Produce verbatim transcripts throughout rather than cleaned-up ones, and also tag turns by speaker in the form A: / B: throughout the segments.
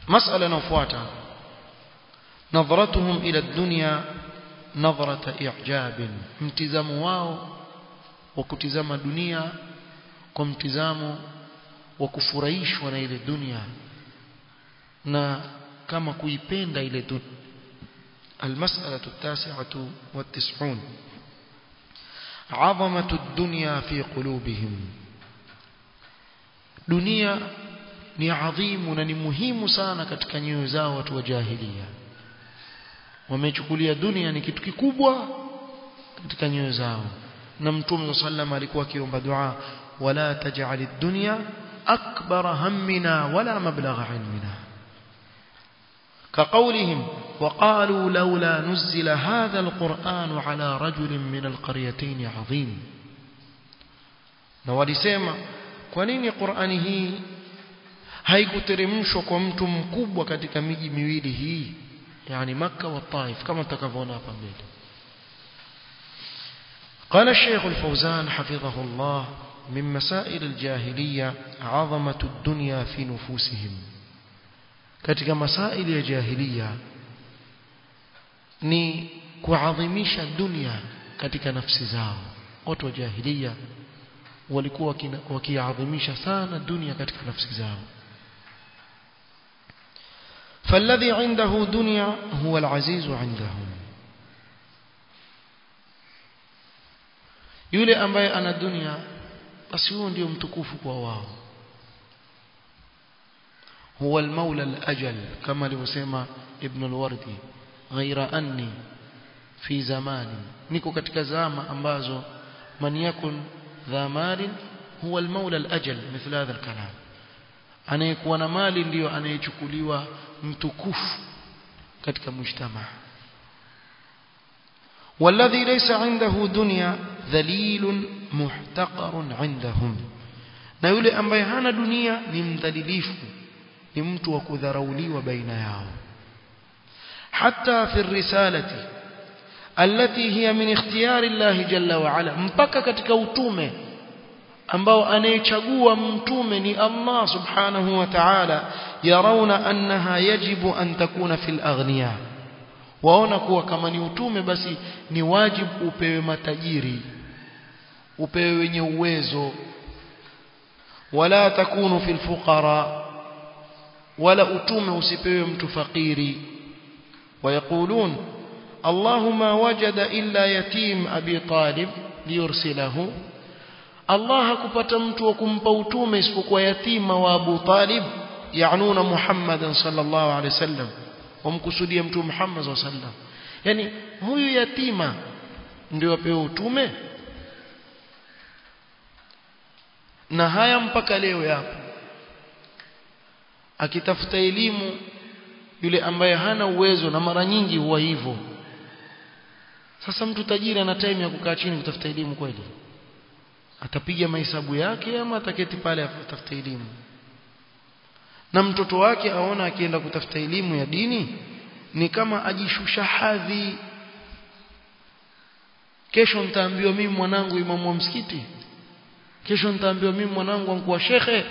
A: مسألة نفواتا نظرتهم إلى الدنيا نظرة إعجاب امتزام واو وكتزام الدنيا كمتزام وكفريش ونا إلى الدنيا نا كما كيبين إلى الدنيا. المسألة التاسعة والتسعون عظمة الدنيا في قلوبهم. دنيا ni adhimu na ni muhimu sana katika nyoyo zao watu wa jahiliya. Wamechukulia dunia ni kitu kikubwa katika nyoyo zao. Na Mtume sallam alikuwa akiomba dua, wala taj'alid dunya akbar hammina wala mablagha ilmina. كقولهم وقالوا لولا نزل هذا القرآن على رجل من القريتين عظيم. na walisema kwa nini Qur'ani hii haikuteremshwa kwa mtu mkubwa katika miji miwili hii, yani Makkah wa Taif, kama tutakavyoona hapa mbele. قال الشيخ الفوزان حفظه الله من مسائل الجاهلية عظمة الدنيا في نفوسهم. katika masaili ya jahiliya ni kuadhimisha dunia katika nafsi zao. Watu wa jahiliya walikuwa wakiadhimisha sana dunia katika nafsi zao. فالذي عنده دنيا هو العزيز عندهم. yule ambaye ana dunia basi huyo ndio mtukufu kwa wao. هو المولى الأجل كما لوسema ابن الوردي غير أني في زمان niko katika zama ambazo man yakun dha mal huwa المولى الأجل مثل هذا الكلام. anayekuwa na mali ndio anayechukuliwa mtukufu katika mujtamaa. والذي ليس عنده دنيا ذليل محتقر عندهم. na yule ambaye hana dunia ni mdhalilifu, ni mtu wa kudharauliwa baina yao. حتى في الرسالة التي هي من اختيار الله جل وعلا, mpaka katika utume ambao anayechagua mtume ni Allah subhanahu wa ta'ala, yarauna annaha yajibu an takuna fil aghniya, waona kuwa kama ni utume basi ni wajibu upewe matajiri, upewe wenye uwezo, wala takunu fil fuqara, wala utume usipewe mtu fakiri. ويقولون اللهم وجد إلا يتيم أبي طالب ليرسله. الله hakupata mtu wa kumpa utume isipokuwa yatima wa Abu Talib, yaanuna Muhammadan sallallahu alaihi wasallam, wamkusudia mtu Muhammad sallallahu alaihi wasallam. yani huyu yatima ndio apewe utume. na haya mpaka leo yapo. akitafuta elimu yule ambaye hana uwezo, na mara nyingi huwa hivyo. Sasa mtu tajiri ana time ya kukaa chini kutafuta elimu kweli? Atapiga mahesabu yake ama ataketi pale atafuta elimu? Na mtoto wake aona akienda kutafuta elimu ya dini ni kama ajishusha hadhi. Kesho nitaambiwa mimi mwanangu imamu wa msikiti, kesho nitaambiwa mimi mwanangu ankuwa shekhe.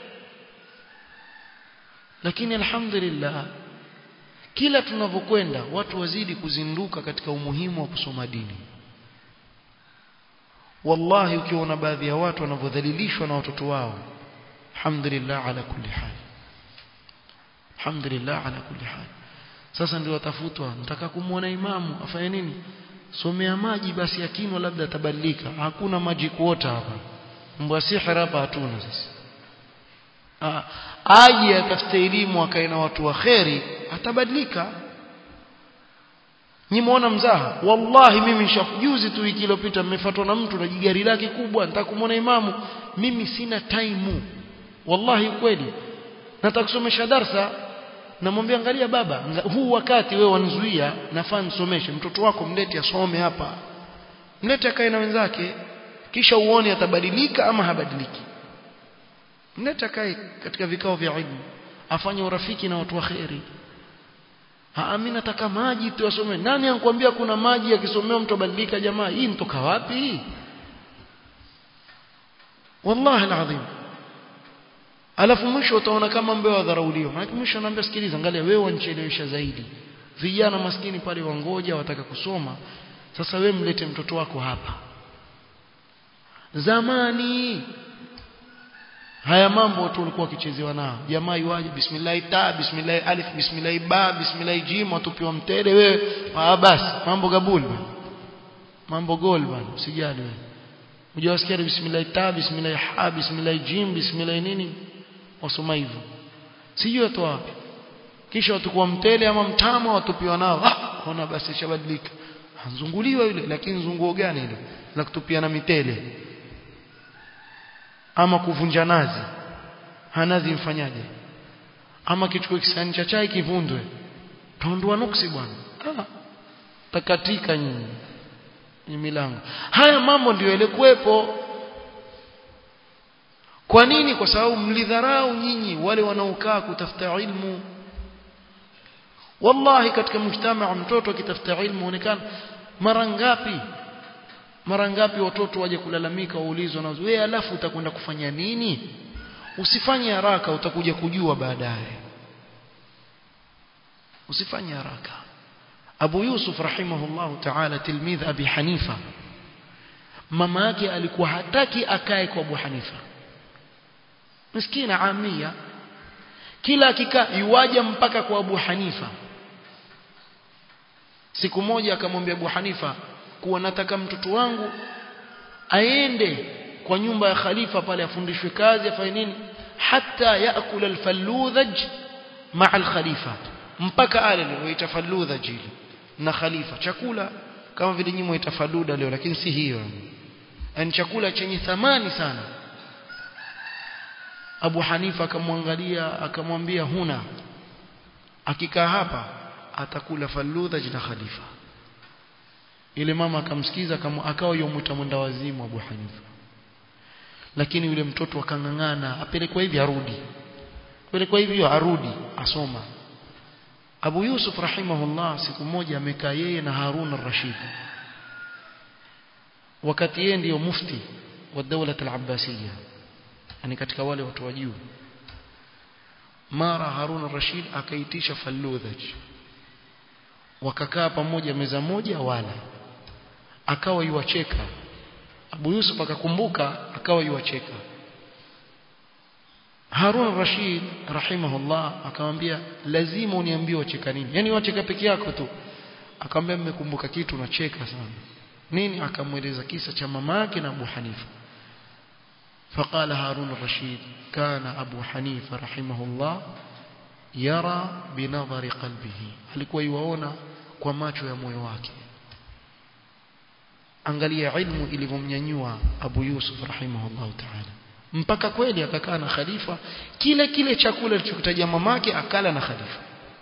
A: Lakini alhamdulillah kila tunavyokwenda watu wazidi kuzinduka katika umuhimu wa kusoma dini. Wallahi ukiona baadhi ya watu wanavyodhalilishwa na watoto wao, alhamdulillah ala kulli hal, alhamdulillah ala kulli hal. Sasa ndio watafutwa, nataka kumuona imamu afanye nini? Somea maji basi yakinwa labda atabadilika. Hakuna maji kuota hapa, mambo ya sihiri hapa hatuna sisi. aje atafute elimu akae na watu wa khairi atabadilika. Ni muona mzaha? Wallahi mimi nishajuzi tu wiki iliyopita nimefuatwa na mtu na jigari lake kubwa, nataka kumuona imamu. Mimi sina time, wallahi kweli nataka kusomesha darasa. Namwambia angalia baba, huu wakati wewe wanizuia, nafaa nisomeshe. Mtoto wako mlete asome hapa, mlete akae na wenzake, kisha uone atabadilika ama habadiliki. Mlete akae katika vikao vya ilmu, afanye urafiki na watu wa khairi. Mimi nataka maji tu asome. Nani anakuambia kuna maji yakisomea mtu badilika? Jamaa hii mtoka wapi hii? Wallahi alazim. alafu mwisho utaona kama mbeo wadharauliwa. Maana mwisho anaambia sikiliza, angalia wewe wanichelewesha zaidi, vijana maskini pale wangoja wataka kusoma, sasa wewe mlete mtoto wako hapa. Zamani haya mambo watu walikuwa wakichezewa nao, jamaa yuaje bismillah ta bismillah alif bismillah ba bismillah jim, watupiwa mtele wewe, ah basi mambo gabul bwana, mambo gol bwana, usijali wewe. Unajisikia bismillah ta bismillah ha bismillah jim bismillah nini, wasoma hivyo sijui watu wapi, kisha watakuwa mtele ama mtama watupiwa nao. Ah, ona basi shabadilika, anzunguliwa yule, lakini zunguo gani ile la kutupia na mitele ama kuvunja nazi? Hanazi mfanyaje? Ama kichukue kisani cha chai kivundwe, taondoa nuksi bwana. Ah, takatika nyinyi ni milango. Haya mambo ndio yalikuwepo. Kwa nini? Kwa sababu mlidharau nyinyi wale wanaokaa kutafuta ilmu. Wallahi katika mjtamaa mtoto akitafuta ilmu onekana mara ngapi mara ngapi watoto waje kulalamika, waulizwa na wewe, alafu utakwenda kufanya nini? Usifanye haraka, utakuja kujua baadaye. Usifanye haraka. Abu Yusuf rahimahullah ta'ala tilmidh Abi Hanifa, mama yake alikuwa hataki akae kwa Abu Hanifa, miskina amia, kila akikaa yuaja mpaka kwa Abu Hanifa. Siku moja akamwambia Abu Hanifa kuwa nataka mtoto wangu aende kwa nyumba ya khalifa pale afundishwe kazi, afanye nini, hata yaakula alfaludhaj ma'a alkhalifa, mpaka ale leo itafaludhaj na khalifa, chakula kama vile nyinyi mtafaluda leo, lakini si hiyo, ni chakula chenye thamani sana. Abu Hanifa akamwangalia akamwambia, huna, akikaa hapa atakula faludhaj na khalifa. Ile mama akamsikiza, akawa yomuita mwenda wazimu Abu Hanifa. Lakini yule mtoto akangangana, apelekwa hivi arudi, apelekwa hivi arudi, asoma. Abu Yusuf rahimahullah siku moja amekaa yeye na Harun al-Rashid, wakati yeye ndio mufti wa dawla al-Abbasiyya, yani katika wale watu wa juu. Mara Harun al-Rashid akaitisha faludhaj, wakakaa pamoja meza moja wala, akawa yuacheka. Abu Yusuf akakumbuka, akawa yuacheka. Harun al-Rashid rahimahullah akamwambia, lazima uniambie wacheka nini, yani wacheka peke yako tu? Akamwambia, mmekumbuka kitu nacheka sana. Nini? Akamweleza kisa cha mamake na Abu Hanifa. فقال هارون الرشيد كان أبو حنيفة رحمه الله يرى بنظر قلبه, alikuwa yuona kwa macho ya moyo wake. Angalia ilmu ilivyomnyanyua Abu Yusuf rahimahullah ta'ala, mpaka kweli akakaa na khalifa, kile kile chakula alichokutajia mamake akala na khalifa.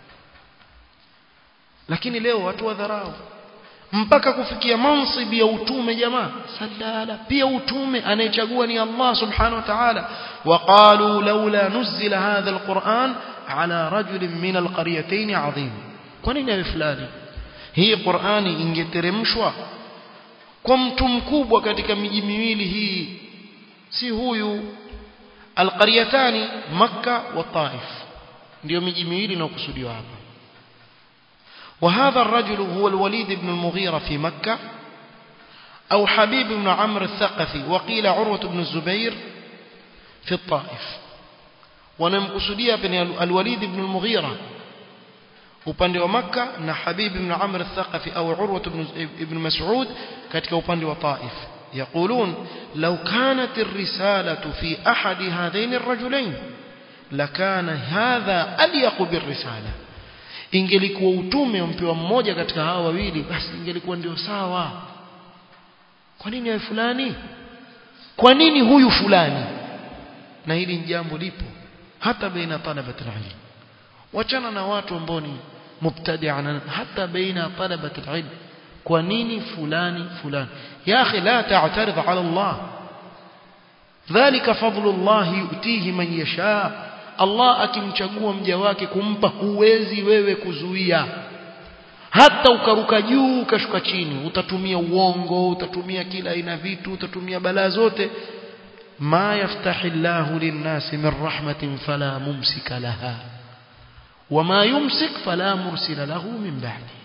A: Lakini leo watu wadharau mpaka kufikia mansibi ya utume. Jamaa salala, pia utume anayechagua ni Allah subhanahu wa ta'ala. Waqalu laula nuzila hadha alquran ala rajulin min alqaryatayn azim, kwa nini awe fulani? Hii Qur'ani ingeteremshwa kwa mtu mkubwa katika miji miwili hii, si huyu. Alqaryatani Makkah wa Taif, ndio miji miwili inayokusudiwa hapa. وهذا الرجل هو الوليد بن المغيرة في مكة، أو حبيب بن عمرو الثقفي، وقيل عروة بن الزبير في الطائف. ونمقصدية بن الوليد بن المغيرة upande wa Makkah na Habib ibn Amr al-Thaqafi au Urwa ibn Mas'ud katika upande wa Taif. يقولون لو كانت الرسالة في أحد هذين الرجلين لكان هذا أليق بالرسالة, ingelikuwa utume umpewa mmoja katika hawa wawili basi ingelikuwa ndio sawa. Kwa nini ya fulani? Kwa nini huyu fulani? Na hili ni jambo lipo hata baina talabatul ilm. Wachana na watu ambao ni mubtadi'an, hata baina talabatul ilm. Kwa nini fulani fulani? Ya akhi, la ta'taridh ala Allah, dhalika fadlullah yu'tihi man yasha. Allah akimchagua mja wake kumpa, huwezi wewe kuzuia. Hata ukaruka juu ukashuka chini, utatumia uongo, utatumia kila aina vitu, utatumia balaa zote, ma yaftahillahu lin-nasi min rahmatin fala mumsika laha wama yumsik fala mursila lahu min ba'di.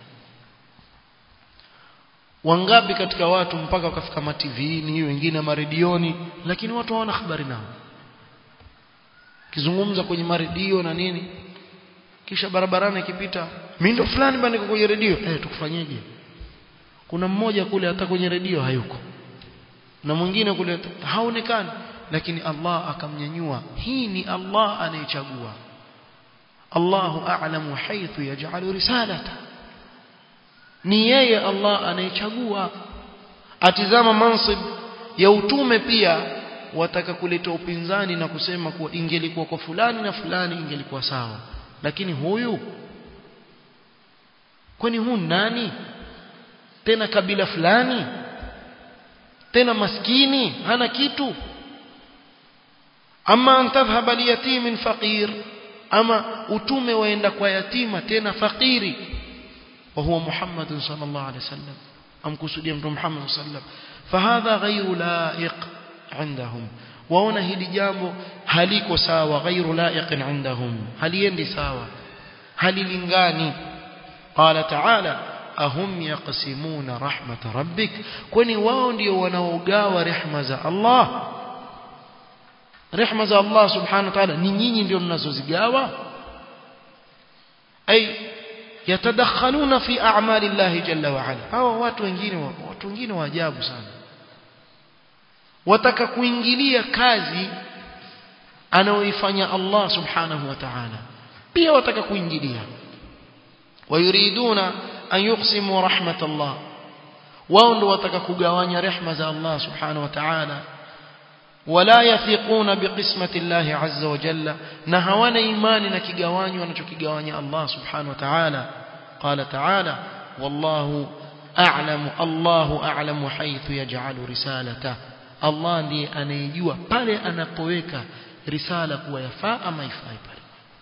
A: Wangapi katika watu mpaka wakafika ma T V-ni, wengine maredioni, lakini watu hawana habari nao. Kizungumza kwenye maredio na nini, kisha barabarani ikipita, mimi ndo fulani bwana niko kwenye redio. Eh, tukufanyeje? Kuna mmoja kule hata kwenye redio hayuko, na mwingine kule haonekani, lakini Allah akamnyanyua. Hii ni Allah anayechagua. Allahu a'lamu haythu yaj'alu risalata, ni yeye Allah anayechagua. Atizama mansib ya utume pia wataka kuleta upinzani na kusema kuwa ingelikuwa kwa fulani na fulani ingelikuwa sawa, lakini huyu, kwani huyu nani tena? Kabila fulani tena maskini hana kitu. Ama antadhhaba liyatimin faqir, ama utume waenda kwa yatima tena fakiri, wa huwa Muhammad sallallahu alaihi wasallam, amkusudia mtume Muhammad sallallahu alaihi wasallam. Fahadha ghayru laiq عندهم, waona hili jambo haliko sawa, ghayru laiq عندهم, haliendi sawa, halilingani. Qala ta'ala ahum yaqsimuna rahmat rabbik, kwani wao ndio wanaogawa rehema za Allah? Rehema za Allah subhanahu wa ta'ala ni nyinyi ndio mnazozigawa? Ay yatadakhaluna fi a'mali Allah jalla wa ala. Hao watu wengine, watu wengine wa ajabu sana, wataka kuingilia kazi anaoifanya Allah subhanahu wa ta'ala, pia wataka kuingilia. Wayuriduna an yuqsimu rahmat Allah, wao ndio wataka kugawanya rehema za Allah subhanahu wa ta'ala. Wala yathiquna biqismati Allah azza wa jalla, na hawana imani na kigawanyo anachokigawanya Allah subhanahu wa ta'ala. Qala ta'ala wallahu a'lamu, Allahu a'lamu haythu yaj'alu risalata, Allah ndiye anayejua pale anapoweka risala kuwa yafaa ama ifai pale.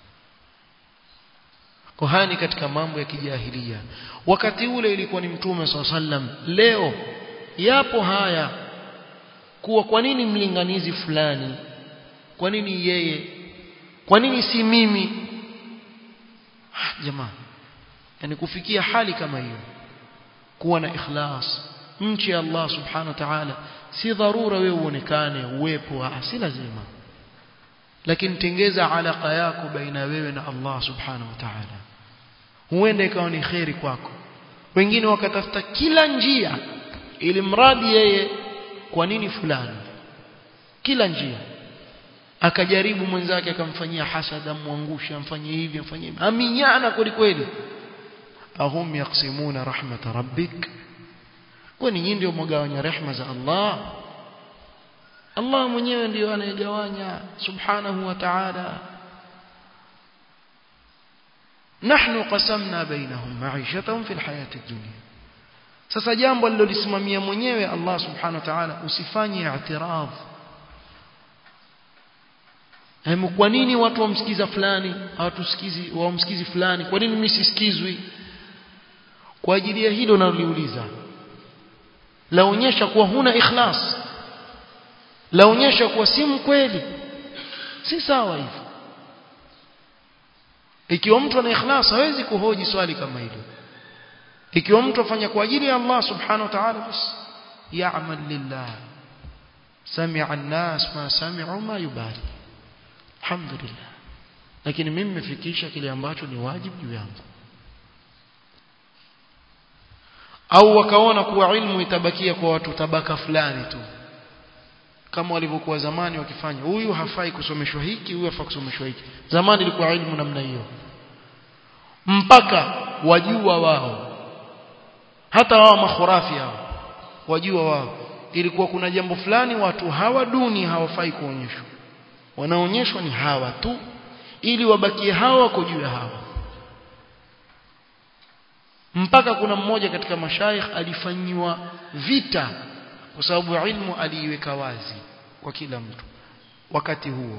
A: Kohani katika mambo ya kijahilia, wakati ule ilikuwa ni mtume sallallahu alaihi wasallam. Leo yapo haya kuwa kwa nini mlinganizi fulani, kwa nini yeye, kwa nini si mimi? Ah, jamaa, yani kufikia hali kama hiyo, kuwa na ikhlas, mchi Allah subhanahu wa ta'ala. Si dharura wewe uonekane uwepo, si lazima, lakini tengeza alaka yako baina wewe na Allah subhanahu wa ta'ala, huenda ikawa ni khairi kwako. Wengine wakatafuta kila njia ili mradi yeye, kwa nini fulani, kila njia akajaribu mwenzake, akamfanyia hasada, amwangusha, amfanyie hivi, amfanyie hivi, aminyana kweli kweli. Ahum yaqsimuna rahmat rabbik, kwani nyinyi ndio mgawanya rehema za Allah? Allah mwenyewe ndio anayegawanya subhanahu wa ta'ala. Nahnu qasamna bainahum ma'ishatahum fil hayati dunya. Sasa jambo alilolisimamia mwenyewe Allah subhanahu wa ta'ala, usifanye i'tiraf. Hemu, kwa nini watu wamsikiza fulani hawatusikizi, wamsikizi fulani, kwa nini mimi sisikizwi? Kwa ajili ya hilo naliuliza, laonyesha kuwa huna ikhlas, laonyesha kuwa si mkweli. Si sawa hivyo. Ikiwa mtu ana ikhlas hawezi kuhoji swali kama hilo. Ikiwa mtu afanya kwa ajili ya Allah subhanahu wa ta'ala, bas ya'mal lillah, sami'a an-nas ma sami'u ma yubali, alhamdulillah. Lakini mimi nimefikisha kile ambacho ni wajibu juu yangu. Au wakaona kuwa ilmu itabakia kwa watu tabaka fulani tu, kama walivyokuwa zamani wakifanya, huyu hafai kusomeshwa hiki, huyu hafai kusomeshwa hiki. Zamani ilikuwa ilmu namna hiyo, mpaka wajua wao, hata wao makhurafi hao wajua wao, ilikuwa kuna jambo fulani watu hawa duni hawafai kuonyeshwa, wanaonyeshwa ni hawa tu, ili wabakie hawa wako juu ya hawa. Mpaka kuna mmoja katika mashaikh alifanywa vita kwa sababu ilmu aliiweka wazi kwa kila mtu wakati huo.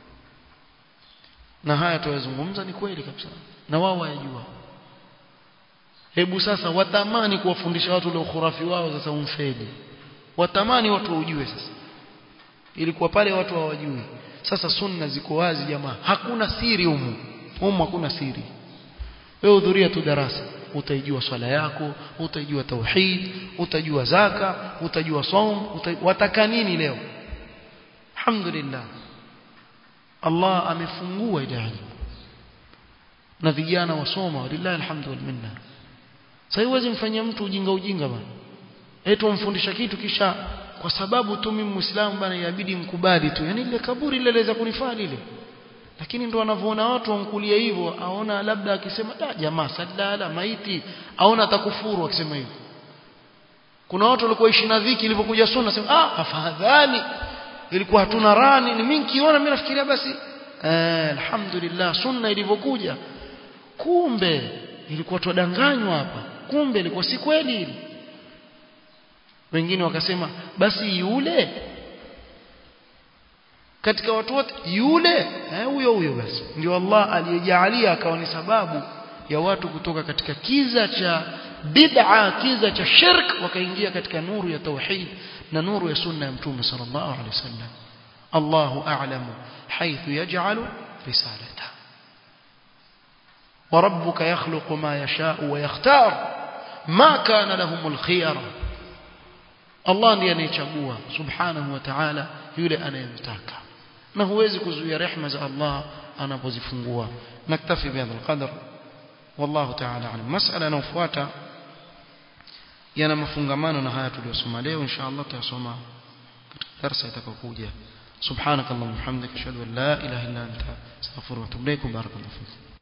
A: Na haya tuyazungumza ni kweli kabisa, na wao wayajua. Hebu sasa watamani kuwafundisha watu ule ukhurafi wao, sasa umfeli, watamani watu ujue sasa. ilikuwa pale watu hawajui. Sasa sunna ziko wazi jamaa, hakuna siri humu humu hakuna siri. Wewe hudhuria tu darasa, utaijua swala yako, utajua tauhid, utajua zaka, utajua saum, wataka nini leo? Alhamdulillah, Allah amefungua ile elimu na vijana wasoma, walillahi alhamdu wal minna. Sasa huwezi mfanyia mtu ujinga ujinga bwana, eti umfundisha kitu kisha kwa sababu tu mimi Muislamu bwana inabidi mkubali tu, yani ile kaburi ile laweza kunifaa lile. Lakini ndo wanavyoona watu wamkulia hivyo, aona labda akisema da jamaa sadala maiti, aona atakufuru akisema hivyo. Kuna watu walikuwa ishi na dhiki, ilipokuja sunna sema ah afadhali ilikuwa hatuna rani. Ni mimi kiona mimi nafikiria basi eh, alhamdulillah sunna ilivyokuja, kumbe ilikuwa tudanganywa hapa, kumbe ilikuwa si kweli ile. Wengine wakasema basi yule katika watu wote yule eh huyo huyo basi ndio Allah aliyejalia akawa ni sababu ya watu kutoka katika kiza cha bid'a, kiza cha shirk, wakaingia katika nuru ya tauhid na nuru ya sunna ya Mtume sallallahu alaihi wasallam. Allahu a'lamu haythu yaj'alu risalatahu wa rabbuka yakhluqu ma yasha'u wa yakhtar ma kana lahumul khiyara. Allah ndiye anayechagua subhanahu wa ta'ala yule anayemtaka, na huwezi kuzuia rehema za Allah anapozifungua. Naktafi bihadha alqadr, wallahu ta'ala alim. Masala inayofuata yana mafungamano na haya tuliyosoma leo, inshallah tutasoma katika darasa itakayokuja. Subhanakallahumma wa bihamdika ashhadu an la ilaha illa anta astaghfiruka wa atubu ilaik. Barakallahu fiik.